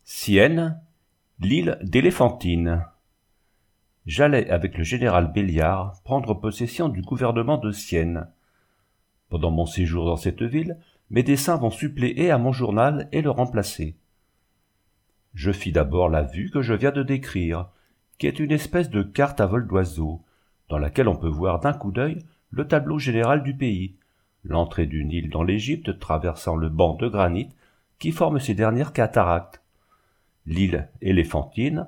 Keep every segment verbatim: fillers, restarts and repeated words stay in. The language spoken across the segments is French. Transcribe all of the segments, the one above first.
Sienne, l'île d'Éléphantine. J'allais avec le général Belliard prendre possession du gouvernement de Sienne. Pendant mon séjour dans cette ville, mes dessins vont suppléer à mon journal et le remplacer. Je fis d'abord la vue que je viens de décrire, qui est une espèce de carte à vol d'oiseau, dans laquelle on peut voir d'un coup d'œil le tableau général du pays, l'entrée d'une île dans l'Égypte traversant le banc de granit qui forme ces dernières cataractes, l'île Éléphantine,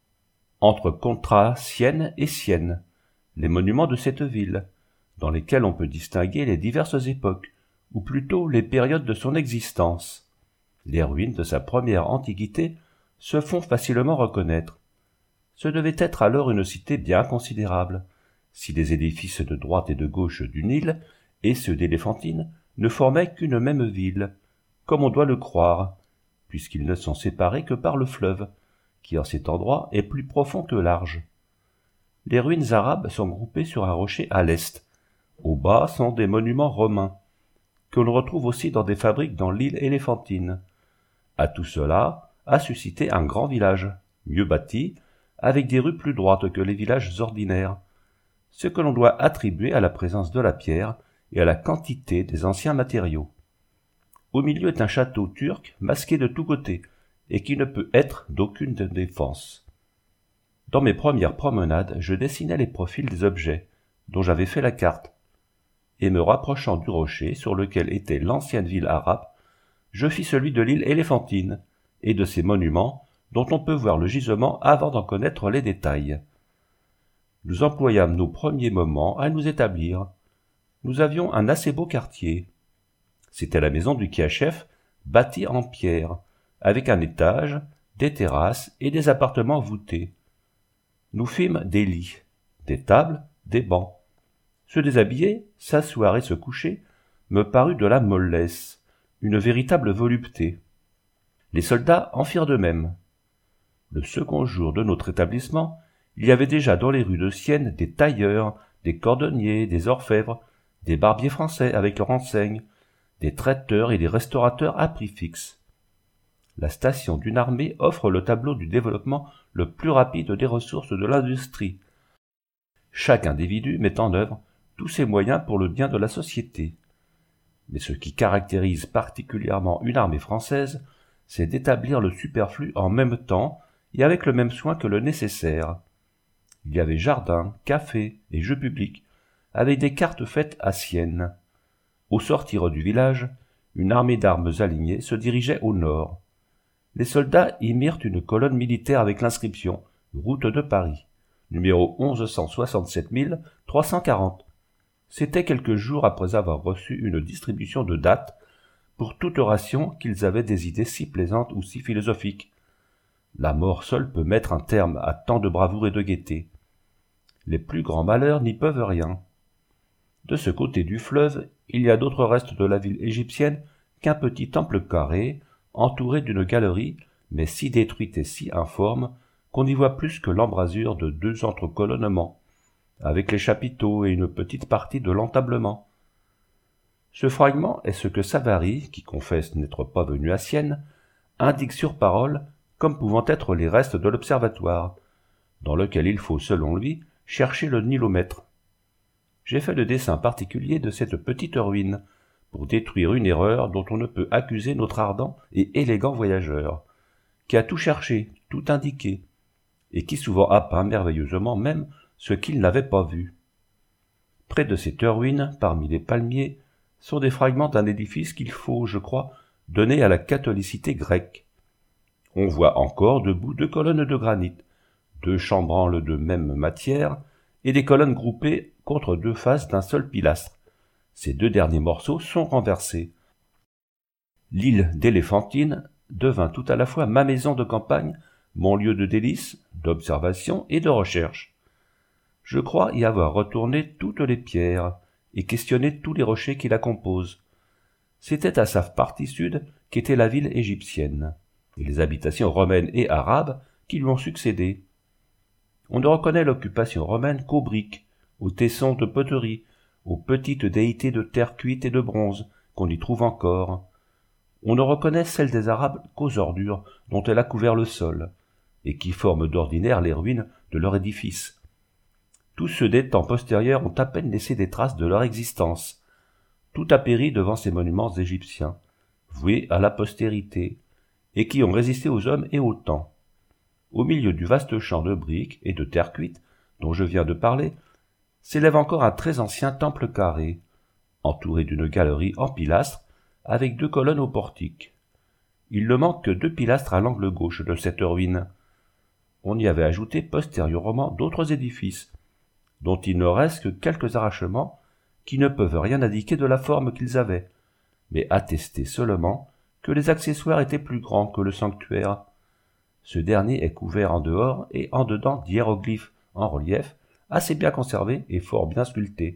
entre Contra, Sienne et Sienne, les monuments de cette ville, dans lesquels on peut distinguer les diverses époques, ou plutôt les périodes de son existence. Les ruines de sa première antiquité se font facilement reconnaître. Ce devait être alors une cité bien considérable, si les édifices de droite et de gauche d'une île et ceux d'Éléphantine ne formaient qu'une même ville, comme on doit le croire, puisqu'ils ne sont séparés que par le fleuve, qui en cet endroit est plus profond que large. Les ruines arabes sont groupées sur un rocher à l'est. Au bas sont des monuments romains, que l'on retrouve aussi dans des fabriques dans l'île Éléphantine. À tout cela a suscité un grand village, mieux bâti, avec des rues plus droites que les villages ordinaires, ce que l'on doit attribuer à la présence de la pierre et à la quantité des anciens matériaux. Au milieu est un château turc masqué de tous côtés, et qui ne peut être d'aucune défense. Dans mes premières promenades, je dessinais les profils des objets, dont j'avais fait la carte, et me rapprochant du rocher sur lequel était l'ancienne ville arabe, je fis celui de l'île Éléphantine, et de ses monuments, dont on peut voir le gisement avant d'en connaître les détails. Nous employâmes nos premiers moments à nous établir. Nous avions un assez beau quartier. C'était la maison du Kiachef, bâtie en pierre, avec un étage, des terrasses et des appartements voûtés. Nous fîmes des lits, des tables, des bancs. Se déshabiller, s'asseoir et se coucher me parut de la mollesse, une véritable volupté. Les soldats en firent de même. Le second jour de notre établissement, il y avait déjà dans les rues de Sienne des tailleurs, des cordonniers, des orfèvres, des barbiers français avec leurs enseignes, des traiteurs et des restaurateurs à prix fixe. La station d'une armée offre le tableau du développement le plus rapide des ressources de l'industrie. Chaque individu met en œuvre tous ses moyens pour le bien de la société. Mais ce qui caractérise particulièrement une armée française, c'est d'établir le superflu en même temps et avec le même soin que le nécessaire. Il y avait jardins, cafés et jeux publics, avec des cartes faites à Sienne. Au sortir du village, une armée d'armes alignées se dirigeait au nord. Les soldats y mirent une colonne militaire avec l'inscription « Route de Paris », numéro onze cent soixante-sept mille trois cent quarante. C'était quelques jours après avoir reçu une distribution de dattes pour toute ration qu'ils avaient des idées si plaisantes ou si philosophiques. La mort seule peut mettre un terme à tant de bravoure et de gaieté. Les plus grands malheurs n'y peuvent rien. De ce côté du fleuve, il y a d'autres restes de la ville égyptienne qu'un petit temple carré, entouré d'une galerie, mais si détruite et si informe, qu'on n'y voit plus que l'embrasure de deux entrecolonnements, avec les chapiteaux et une petite partie de l'entablement. Ce fragment est ce que Savary, qui confesse n'être pas venu à Sienne, indique sur parole comme pouvant être les restes de l'observatoire, dans lequel il faut, selon lui, chercher le nilomètre. J'ai fait le dessin particulier de cette petite ruine, pour détruire une erreur dont on ne peut accuser notre ardent et élégant voyageur, qui a tout cherché, tout indiqué, et qui souvent a peint merveilleusement même ce qu'il n'avait pas vu. Près de cette ruine, parmi les palmiers, sont des fragments d'un édifice qu'il faut, je crois, donner à la catholicité grecque. On voit encore debout deux colonnes de granit, deux chambranles de même matière, et des colonnes groupées contre deux faces d'un seul pilastre. Ces deux derniers morceaux sont renversés. L'île d'Éléphantine devint tout à la fois ma maison de campagne, mon lieu de délices, d'observation et de recherche. Je crois y avoir retourné toutes les pierres et questionné tous les rochers qui la composent. C'était à sa partie sud qu'était la ville égyptienne, et les habitations romaines et arabes qui lui ont succédé. On ne reconnaît l'occupation romaine qu'aux briques, aux tessons de poterie, aux petites déités de terre cuite et de bronze qu'on y trouve encore. on ne reconnaît celle des Arabes qu'aux ordures dont elle a couvert le sol, et qui forment d'ordinaire les ruines de leur édifice. Tous ceux des temps postérieurs ont à peine laissé des traces de leur existence. Tout a péri devant ces monuments égyptiens, voués à la postérité, et qui ont résisté aux hommes et au temps. Au milieu du vaste champ de briques et de terre cuite dont je viens de parler, s'élève encore un très ancien temple carré, entouré d'une galerie en pilastres, avec deux colonnes au portique. Il ne manque que deux pilastres à l'angle gauche de cette ruine. On y avait ajouté postérieurement d'autres édifices, dont il ne reste que quelques arrachements qui ne peuvent rien indiquer de la forme qu'ils avaient, mais attester seulement que les accessoires étaient plus grands que le sanctuaire. Ce dernier est couvert en dehors et en dedans d'hiéroglyphes en relief, assez bien conservés et fort bien sculptés.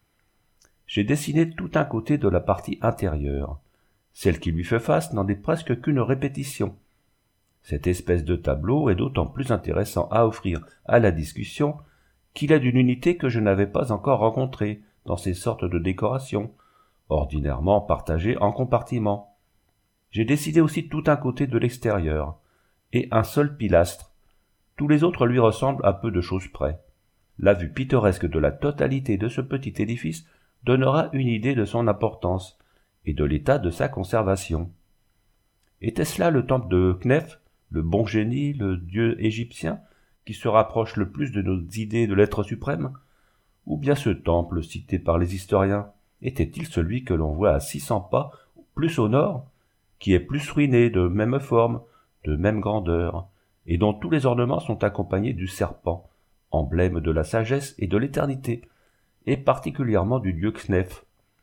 J'ai dessiné tout un côté de la partie intérieure. Celle qui lui fait face n'en est presque qu'une répétition. Cette espèce de tableau est d'autant plus intéressant à offrir à la discussion qu'il est d'une unité que je n'avais pas encore rencontrée dans ces sortes de décorations, ordinairement partagées en compartiments. J'ai dessiné aussi tout un côté de l'extérieur, et un seul pilastre. Tous les autres lui ressemblent à peu de choses près. La vue pittoresque de la totalité de ce petit édifice donnera une idée de son importance et de l'état de sa conservation. Était-ce là le temple de Kneph, le bon génie, le dieu égyptien, qui se rapproche le plus de nos idées de l'être suprême? Ou bien ce temple, cité par les historiens, était-il celui que l'on voit à six cents pas plus au nord, qui est plus ruiné, de même forme, de même grandeur, et dont tous les ornements sont accompagnés du serpent, emblème de la sagesse et de l'éternité, et particulièrement du dieu Kneph.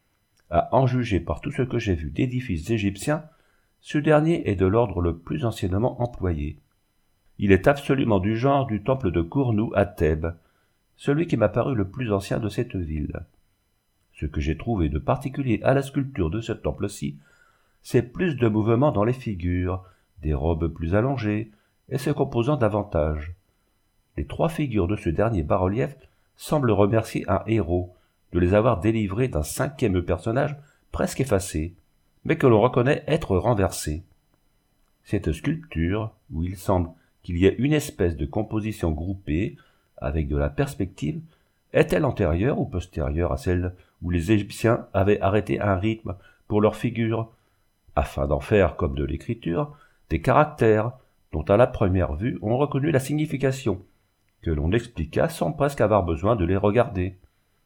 À en juger par tout ce que j'ai vu d'édifices égyptiens, ce dernier est de l'ordre le plus anciennement employé. Il est absolument du genre du temple de Kournou à Thèbes, celui qui m'a paru le plus ancien de cette ville. Ce que j'ai trouvé de particulier à la sculpture de ce temple-ci, c'est plus de mouvement dans les figures, des robes plus allongées, et se composant davantage. Les trois figures de ce dernier bas-relief semblent remercier un héros de les avoir délivrées d'un cinquième personnage presque effacé, mais que l'on reconnaît être renversé. Cette sculpture, où il semble qu'il y ait une espèce de composition groupée, avec de la perspective, est-elle antérieure ou postérieure à celle où les Égyptiens avaient arrêté un rythme pour leurs figures, afin d'en faire, comme de l'écriture, des caractères dont à la première vue on reconnut la signification, que l'on expliqua sans presque avoir besoin de les regarder.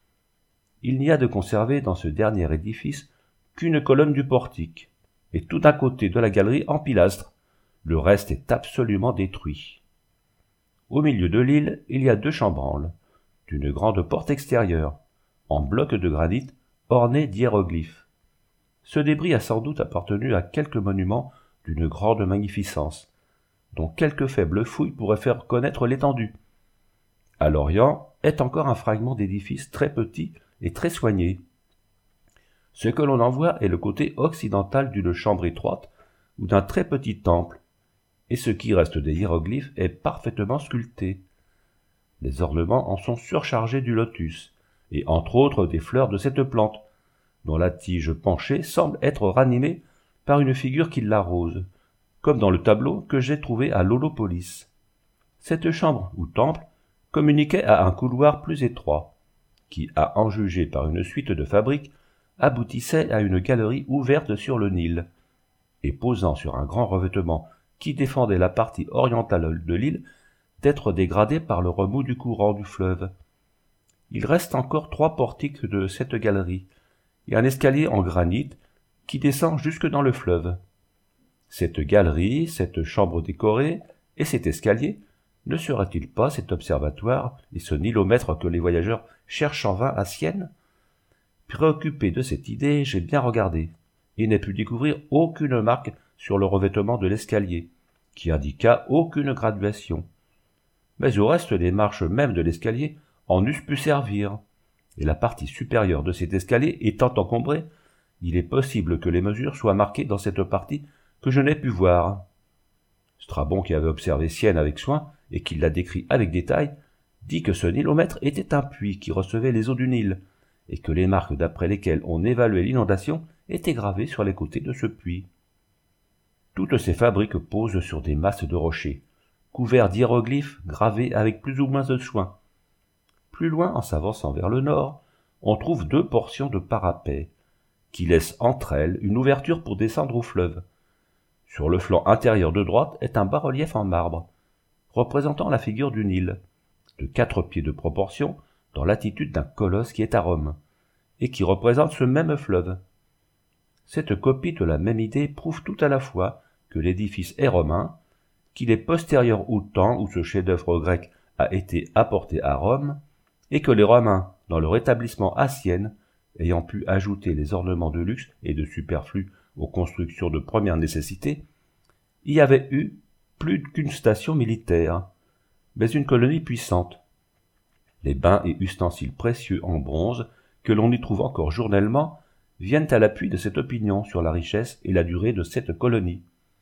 Il n'y a de conservé dans ce dernier édifice qu'une colonne du portique, et tout un côté de la galerie en pilastres. Le reste est absolument détruit. Au milieu de l'île, il y a deux chambranles, d'une grande porte extérieure, en bloc de granit, ornée d'hiéroglyphes. Ce débris a sans doute appartenu à quelque monument d'une grande magnificence, dont quelque faible fouille pourrait faire connaître l'étendue. À l'Orient est encore un fragment d'édifice très petit et très soigné. Ce que l'on en voit est le côté occidental d'une chambre étroite ou d'un très petit temple, et ce qui reste des hiéroglyphes est parfaitement sculpté. Les ornements en sont surchargés du lotus, et entre autres des fleurs de cette plante, dont la tige penchée semble être ranimée par une figure qui l'arrose, comme dans le tableau que j'ai trouvé à Lolopolis. Cette chambre ou temple communiquait à un couloir plus étroit, qui, à en juger par une suite de fabriques, aboutissait à une galerie ouverte sur le Nil, et posant sur un grand revêtement qui défendait la partie orientale de l'île d'être dégradée par le remous du courant du fleuve. Il reste encore trois portiques de cette galerie, et un escalier en granit qui descend jusque dans le fleuve. Cette galerie, cette chambre décorée et cet escalier, ne serait-il pas cet observatoire et ce nilomètre que les voyageurs cherchent en vain à Sienne? Préoccupé de cette idée, j'ai bien regardé, et n'ai pu découvrir aucune marque sur le revêtement de l'escalier, qui indiqua aucune graduation. Mais au reste, les marches même de l'escalier en eussent pu servir, et la partie supérieure de cet escalier étant encombrée, il est possible que les mesures soient marquées dans cette partie que je n'ai pu voir. Strabon, qui avait observé Sienne avec soin, et qui l'a décrit avec détail, dit que ce nilomètre était un puits qui recevait les eaux du Nil, et que les marques d'après lesquelles on évaluait l'inondation étaient gravées sur les côtés de ce puits. Toutes ces fabriques posent sur des masses de rochers, couverts d'hiéroglyphes gravés avec plus ou moins de soin. Plus loin, en s'avançant vers le nord, on trouve deux portions de parapet, qui laissent entre elles une ouverture pour descendre au fleuve. Sur le flanc intérieur de droite est un bas-relief en marbre, représentant la figure du Nil, de quatre pieds de proportion, dans l'attitude d'un colosse qui est à Rome, et qui représente ce même fleuve. Cette copie de la même idée prouve tout à la fois que l'édifice est romain, qu'il est postérieur au temps où ce chef-d'œuvre grec a été apporté à Rome, et que les Romains, dans leur établissement à Sienne, ayant pu ajouter les ornements de luxe et de superflu aux constructions de première nécessité, y avaient eu plus qu'une station militaire, mais une colonie puissante. Les bains et ustensiles précieux en bronze, que l'on y trouve encore journellement, viennent à l'appui de cette opinion sur la richesse et la durée de cette colonie.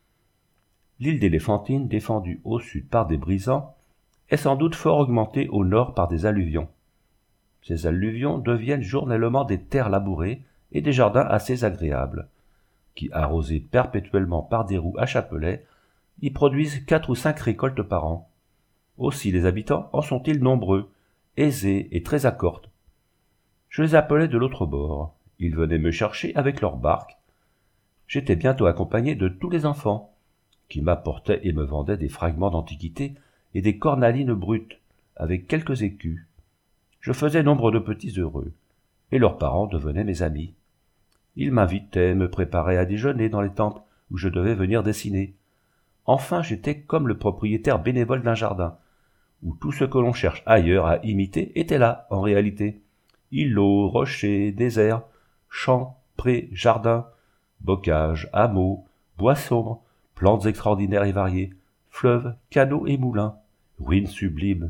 L'île d'Éléphantine, défendue au sud par des brisants, est sans doute fort augmentée au nord par des alluvions. Ces alluvions deviennent journellement des terres labourées et des jardins assez agréables, qui, arrosés perpétuellement par des roues à chapelet, y produisent quatre ou cinq récoltes par an. Aussi les habitants en sont-ils nombreux, aisés et très accords. Je les appelais de l'autre bord. Ils venaient me chercher avec leurs barques. J'étais bientôt accompagné de tous les enfants, qui m'apportaient et me vendaient des fragments d'antiquité et des cornalines brutes, avec quelques écus. Je faisais nombre de petits heureux, et leurs parents devenaient mes amis. Ils m'invitaient, me préparaient à déjeuner dans les tentes où je devais venir dessiner. Enfin, j'étais comme le propriétaire bénévole d'un jardin, où tout ce que l'on cherche ailleurs à imiter était là, en réalité. Îlots, rochers, déserts, champs, prés, jardins, bocages, hameaux, bois sombres, plantes extraordinaires et variées, fleuves, canaux et moulins, ruines sublimes.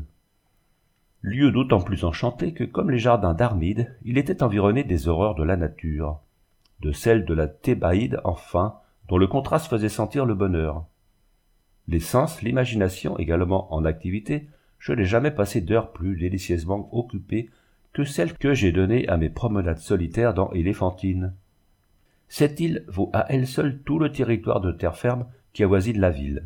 Lieu d'autant plus enchanté que, comme les jardins d'Armide, il était environné des horreurs de la nature, de celles de la Thébaïde enfin, dont le contraste faisait sentir le bonheur. Les sens, l'imagination également en activité, je n'ai jamais passé d'heures plus délicieusement occupées que celles que j'ai données à mes promenades solitaires dans Éléphantine. Cette île vaut à elle seule tout le territoire de terre ferme qui avoisine la ville.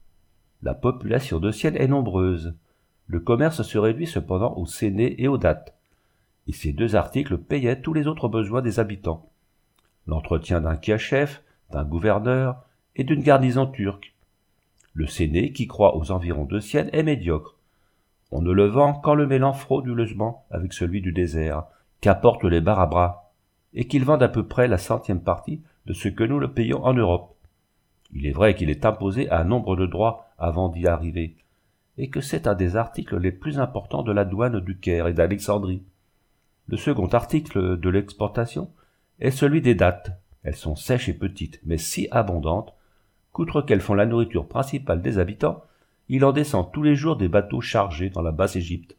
La population de Sienne est nombreuse. Le commerce se réduit cependant aux sénés et aux dattes, et ces deux articles payaient tous les autres besoins des habitants. L'entretien d'un kiachef, d'un gouverneur et d'une garnison turque. Le séné, qui croît aux environs de Sienne, est médiocre. On ne le vend qu'en le mêlant frauduleusement avec celui du désert, qu'apportent les barabras, et qu'ils vendent à peu près la centième partie de ce que nous le payons en Europe. Il est vrai qu'il est imposé à un nombre de droits avant d'y arriver, et que c'est un des articles les plus importants de la douane du Caire et d'Alexandrie. Le second article de l'exportation est celui des dattes. Elles sont sèches et petites, mais si abondantes, qu'outre qu'elles font la nourriture principale des habitants, il en descend tous les jours des bateaux chargés dans la Basse-Égypte.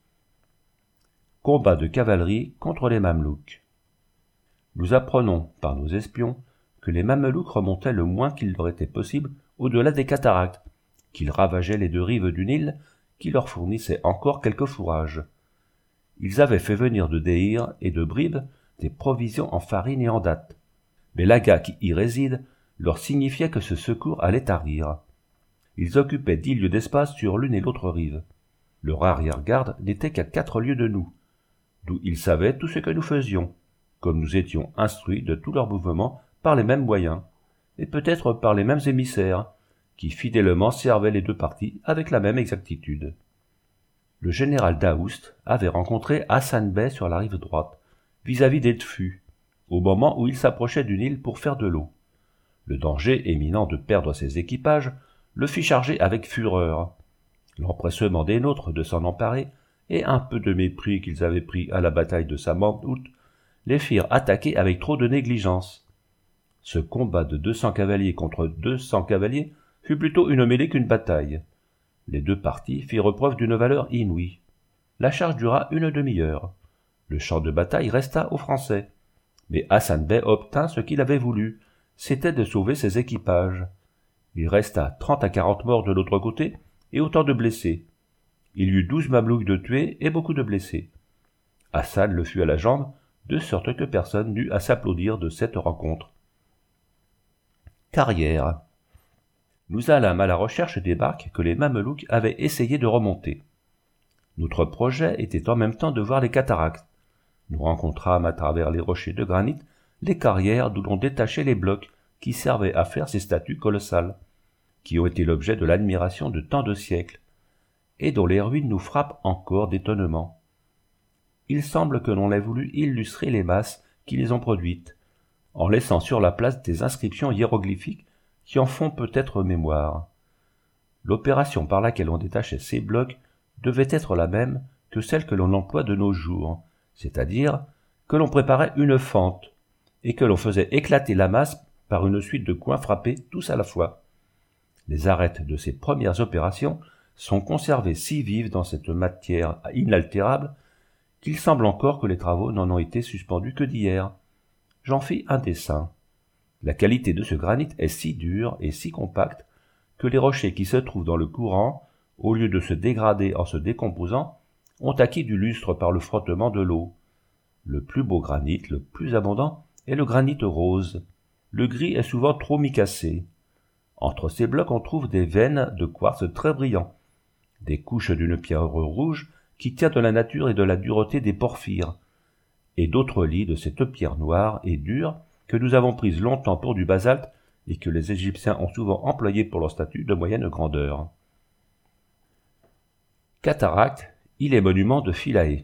Combat de cavalerie contre les Mamelouks. Nous apprenons, par nos espions, que les Mamelouks remontaient le moins qu'il leur était possible au-delà des cataractes, qu'ils ravageaient les deux rives du Nil, qui leur fournissaient encore quelques fourrages. Ils avaient fait venir de Déhir et de Bribes des provisions en farine et en dattes, mais l'Aga qui y réside leur signifiait que ce secours allait tarir. Ils occupaient dix lieues d'espace sur l'une et l'autre rive. Leur arrière-garde n'était qu'à quatre lieues de nous, d'où ils savaient tout ce que nous faisions, comme nous étions instruits de tous leurs mouvements par les mêmes moyens, et peut-être par les mêmes émissaires, qui fidèlement servaient les deux parties avec la même exactitude. Le général Daoust avait rencontré Hassan Bey sur la rive droite, vis-à-vis d'Edfu, au moment où il s'approchait du Nil pour faire de l'eau. Le danger éminent de perdre ses équipages le fit charger avec fureur. L'empressement des nôtres de s'en emparer, et un peu de mépris qu'ils avaient pris à la bataille de Samanhout, les firent attaquer avec trop de négligence. Ce combat de deux cents cavaliers contre deux cents cavaliers fut plutôt une mêlée qu'une bataille. Les deux parties firent preuve d'une valeur inouïe. La charge dura une demi-heure. Le champ de bataille resta aux Français. Mais Hassan Bey obtint ce qu'il avait voulu, c'était de sauver ses équipages. Il resta trente à quarante morts de l'autre côté et autant de blessés. Il y eut douze Mamelouks de tués et beaucoup de blessés. Hassan le fut à la jambe, de sorte que personne n'eut à s'applaudir de cette rencontre. Carrière. nous allâmes à la recherche des barques que les Mamelouks avaient essayé de remonter. Notre projet était en même temps de voir les cataractes. Nous rencontrâmes à travers les rochers de granit les carrières d'où l'on détachait les blocs qui servaient à faire ces statues colossales, qui ont été l'objet de l'admiration de tant de siècles, et dont les ruines nous frappent encore d'étonnement. Il semble que l'on ait voulu illustrer les masses qui les ont produites, en laissant sur la place des inscriptions hiéroglyphiques qui en font peut-être mémoire. L'opération par laquelle on détachait ces blocs devait être la même que celle que l'on emploie de nos jours, c'est-à-dire que l'on préparait une fente, et que l'on faisait éclater la masse par une suite de coins frappés tous à la fois. Les arêtes de ces premières opérations sont conservées si vives dans cette matière inaltérable qu'il semble encore que les travaux n'en ont été suspendus que d'hier. J'en fis un dessin. La qualité de ce granit est si dure et si compacte que les rochers qui se trouvent dans le courant, au lieu de se dégrader en se décomposant, ont acquis du lustre par le frottement de l'eau. Le plus beau granit, le plus abondant, est le granit rose. Le gris est souvent trop micacé. Entre ces blocs on trouve des veines de quartz très brillants, des couches d'une pierre rouge qui tient de la nature et de la dureté des porphyres, et d'autres lits de cette pierre noire et dure que nous avons prise longtemps pour du basalte et que les Égyptiens ont souvent employé pour leurs statues de moyenne grandeur. Cataracte, île et monument de Philae.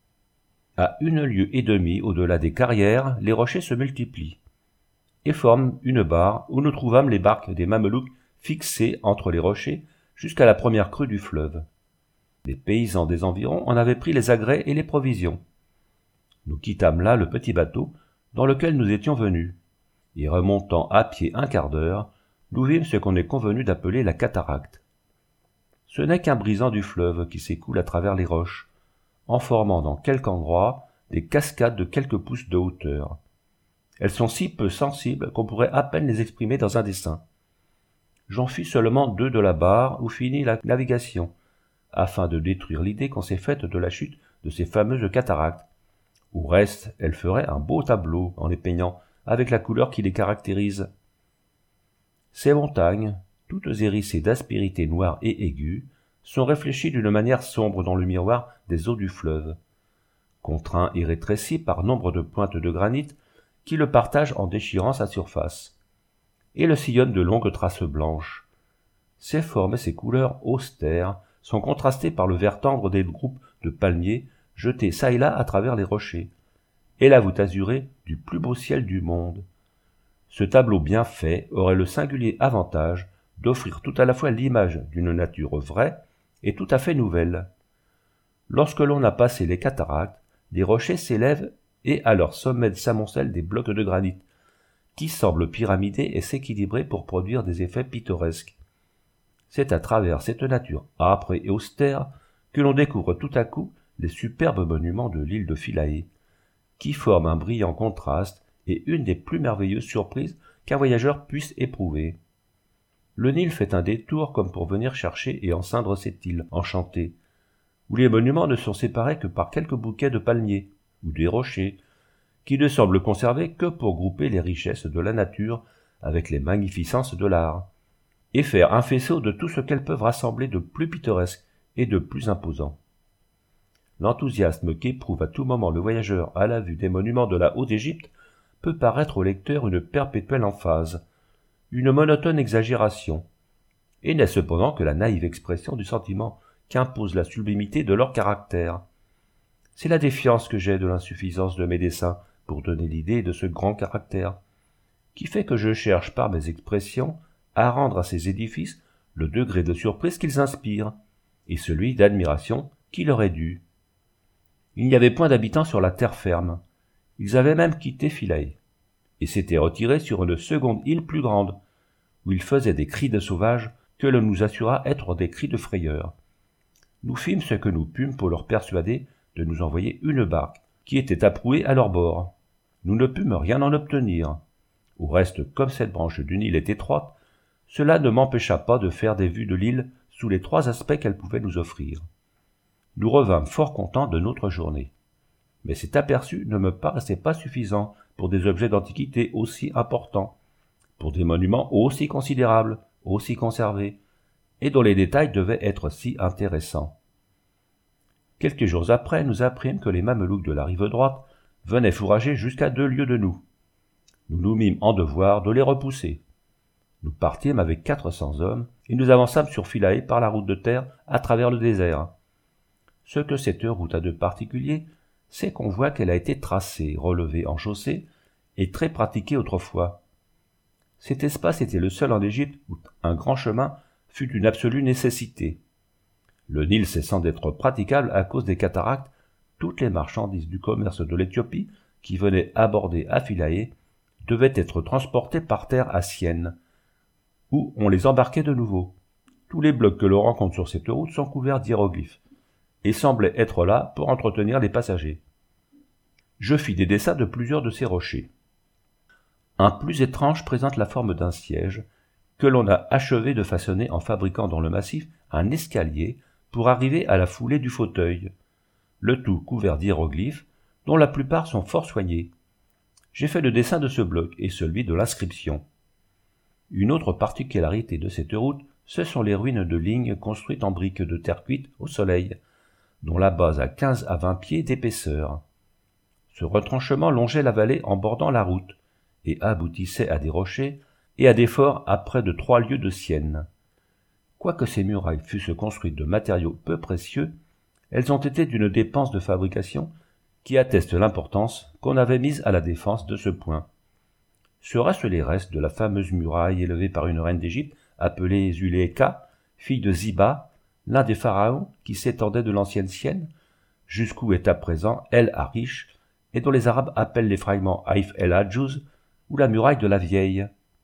À une lieue et demie au-delà des carrières, les rochers se multiplient et forment une barre où nous trouvâmes les barques des Mamelouks fixées entre les rochers jusqu'à la première crue du fleuve. Les paysans des environs en avaient pris les agrès et les provisions. Nous quittâmes là le petit bateau dans lequel nous étions venus, et remontant à pied un quart d'heure, nous vîmes ce qu'on est convenu d'appeler la cataracte. Ce n'est qu'un brisant du fleuve qui s'écoule à travers les roches, en formant dans quelque endroit des cascades de quelques pouces de hauteur. Elles sont si peu sensibles qu'on pourrait à peine les exprimer dans un dessin. J'en fis seulement deux de la barre où finit la navigation, afin de détruire l'idée qu'on s'est faite de la chute de ces fameuses cataractes. Au reste, elles feraient un beau tableau en les peignant avec la couleur qui les caractérise. Ces montagnes, toutes hérissées d'aspérités noires et aiguës, sont réfléchies d'une manière sombre dans le miroir des eaux du fleuve, contraints et rétrécis par nombre de pointes de granit qui le partagent en déchirant sa surface, et le sillonnent de longues traces blanches. Ces formes et ces couleurs austères sont contrastées par le vert tendre des groupes de palmiers jetés çà et là à travers les rochers, et la voûte azurée du plus beau ciel du monde. Ce tableau bien fait aurait le singulier avantage d'offrir tout à la fois l'image d'une nature vraie et tout à fait nouvelle. Lorsque l'on a passé les cataractes, les rochers s'élèvent et à leur sommet s'amoncellent des blocs de granit, qui semblent pyramider et s'équilibrer pour produire des effets pittoresques. C'est à travers cette nature âpre et austère que l'on découvre tout à coup les superbes monuments de l'île de Philae, qui forment un brillant contraste et une des plus merveilleuses surprises qu'un voyageur puisse éprouver. Le Nil fait un détour comme pour venir chercher et enceindre cette île enchantée, où les monuments ne sont séparés que par quelques bouquets de palmiers ou des rochers, qui ne semblent conserver que pour grouper les richesses de la nature avec les magnificences de l'art, et faire un faisceau de tout ce qu'elles peuvent rassembler de plus pittoresque et de plus imposant. L'enthousiasme qu'éprouve à tout moment le voyageur à la vue des monuments de la Haute-Égypte peut paraître au lecteur une perpétuelle emphase, une monotone exagération, et n'est cependant que la naïve expression du sentiment qu'impose la sublimité de leur caractère. C'est la défiance que j'ai de l'insuffisance de mes dessins pour donner l'idée de ce grand caractère, qui fait que je cherche par mes expressions à rendre à ces édifices le degré de surprise qu'ils inspirent, et celui d'admiration qui leur est dû. Il n'y avait point d'habitants sur la terre ferme. Ils avaient même quitté Philae, et s'étaient retirés sur une seconde île plus grande, où ils faisaient des cris de sauvages que l'on nous assura être des cris de frayeur. Nous fîmes ce que nous pûmes pour leur persuader de nous envoyer une barque, qui était approuée à leur bord. Nous ne pûmes rien en obtenir. Au reste, comme cette branche d'une île est étroite, cela ne m'empêcha pas de faire des vues de l'île sous les trois aspects qu'elle pouvait nous offrir. Nous revînmes fort contents de notre journée. Mais cet aperçu ne me paraissait pas suffisant pour des objets d'antiquité aussi importants, pour des monuments aussi considérables, aussi conservés, et dont les détails devaient être si intéressants. Quelques jours après, nous apprîmes que les Mamelouks de la rive droite venaient fourrager jusqu'à deux lieues de nous. Nous nous mîmes en devoir de les repousser. Nous partîmes avec quatre cents hommes, et nous avançâmes sur Philae par la route de terre à travers le désert. Ce que cette route a de particulier, c'est qu'on voit qu'elle a été tracée, relevée en chaussée, et très pratiquée autrefois. Cet espace était le seul en Égypte où un grand chemin fut une absolue nécessité. Le Nil cessant d'être praticable à cause des cataractes, toutes les marchandises du commerce de l'Éthiopie qui venaient aborder à Philae devaient être transportées par terre à Syène, où on les embarquait de nouveau. Tous les blocs que l'on rencontre sur cette route sont couverts d'hiéroglyphes, et semblaient être là pour entretenir les passagers. Je fis des dessins de plusieurs de ces rochers. Un plus étrange présente la forme d'un siège, que l'on a achevé de façonner en fabriquant dans le massif un escalier pour arriver à la foulée du fauteuil, le tout couvert d'hiéroglyphes, dont la plupart sont fort soignés. J'ai fait le dessin de ce bloc et celui de l'inscription. Une autre particularité de cette route, ce sont les ruines de lignes construites en briques de terre cuite au soleil, dont la base a quinze à vingt pieds d'épaisseur. Ce retranchement longeait la vallée en bordant la route, et aboutissait à des rochers et à des forts à près de trois lieues de Syène. Quoique ces murailles fussent construites de matériaux peu précieux, elles ont été d'une dépense de fabrication qui atteste l'importance qu'on avait mise à la défense de ce point. Seraient-ce les restes de la fameuse muraille élevée par une reine d'Égypte appelée Zuléka, fille de Ziba, l'un des pharaons qui s'étendait de l'ancienne Syène, jusqu'où est à présent El Arish, et dont les Arabes appellent l'effrayement Haïf El Hadjouz, ou la muraille de la vieille.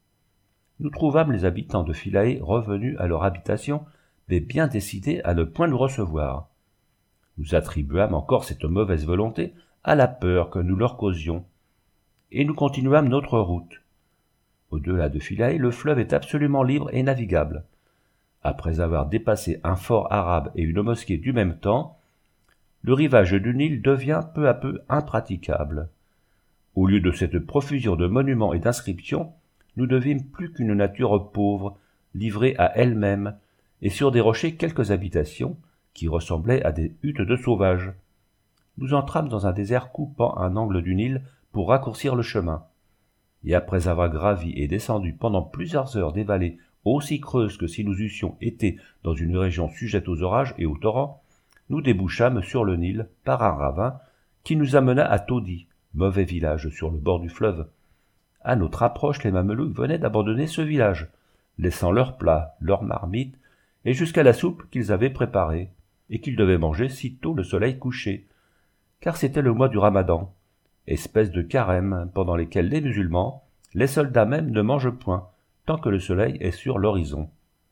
Nous trouvâmes les habitants de Philae revenus à leur habitation, mais bien décidés à ne point nous recevoir. Nous attribuâmes encore cette mauvaise volonté à la peur que nous leur causions, et nous continuâmes notre route. Au-delà de Philae, le fleuve est absolument libre et navigable. Après avoir dépassé un fort arabe et une mosquée du même temps, le rivage du Nil devient peu à peu impraticable. Au lieu de cette profusion de monuments et d'inscriptions, nous ne vîmes plus qu'une nature pauvre, livrée à elle-même, et sur des rochers quelques habitations, qui ressemblaient à des huttes de sauvages. Nous entrâmes dans un désert coupant un angle du Nil pour raccourcir le chemin, et après avoir gravi et descendu pendant plusieurs heures des vallées aussi creuses que si nous eussions été dans une région sujette aux orages et aux torrents, nous débouchâmes sur le Nil par un ravin qui nous amena à Todi, mauvais village sur le bord du fleuve. À notre approche, les Mamelouks venaient d'abandonner ce village, laissant leurs plats, leurs marmites, et jusqu'à la soupe qu'ils avaient préparée, et qu'ils devaient manger sitôt le soleil couché, car c'était le mois du Ramadan, espèce de carême pendant lesquels les musulmans, les soldats même, ne mangent point, tant que le soleil est sur l'horizon.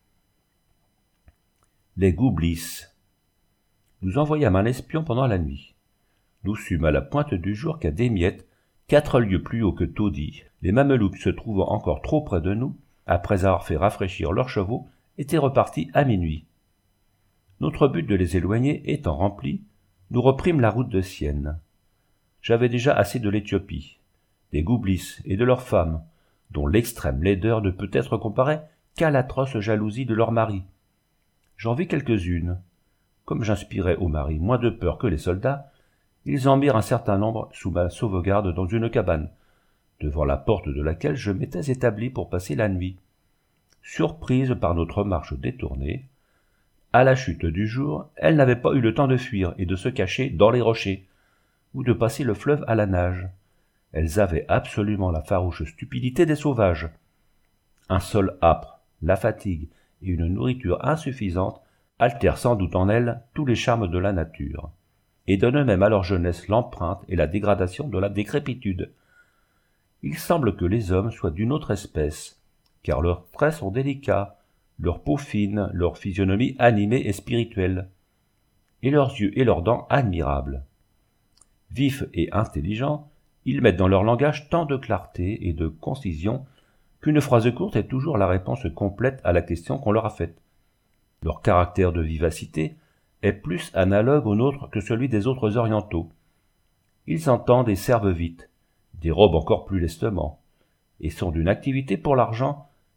Les Goublis. Nous envoyâmes un espion pendant la nuit. Nous sûmes à la pointe du jour qu'à Démiette, quatre lieues plus haut que Todi, les Mamelouks se trouvant encore trop près de nous, après avoir fait rafraîchir leurs chevaux, étaient repartis à minuit. Notre but de les éloigner étant rempli, nous reprîmes la route de Syène. J'avais déjà assez de l'Éthiopie, des Goublis et de leurs femmes, dont l'extrême laideur ne peut être comparée qu'à l'atroce jalousie de leurs maris. J'en vis quelques-unes. Comme j'inspirais aux maris moins de peur que les soldats, ils en mirent un certain nombre sous ma sauvegarde dans une cabane, devant la porte de laquelle je m'étais établi pour passer la nuit. Surprise par notre marche détournée, à la chute du jour, elles n'avaient pas eu le temps de fuir et de se cacher dans les rochers, ou de passer le fleuve à la nage. Elles avaient absolument la farouche stupidité des sauvages. Un sol âpre, la fatigue et une nourriture insuffisante altèrent sans doute en elles tous les charmes de la nature, et donnent même à leur jeunesse l'empreinte et la dégradation de la décrépitude. Il semble que les hommes soient d'une autre espèce, car leurs traits sont délicats, leur peau fine, leur physionomie animée et spirituelle, et leurs yeux et leurs dents admirables. Vifs et intelligents, ils mettent dans leur langage tant de clarté et de concision qu'une phrase courte est toujours la réponse complète à la question qu'on leur a faite. Leur caractère de vivacité est plus analogue au nôtre que celui des autres orientaux. Ils entendent et servent vite, dérobent encore plus lestement, et sont d'une activité pour l'argent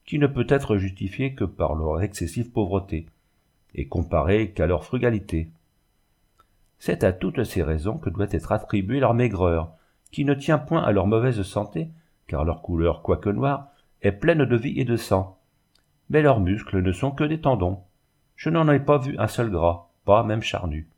qui ne peut être justifiée que par leur excessive pauvreté, et comparée qu'à leur frugalité. C'est à toutes ces raisons que doit être attribuée leur maigreur, qui ne tient point à leur mauvaise santé, car leur couleur, quoique noire, est pleine de vie et de sang. Mais leurs muscles ne sont que des tendons. Je n'en ai pas vu un seul gras, pas même charnu.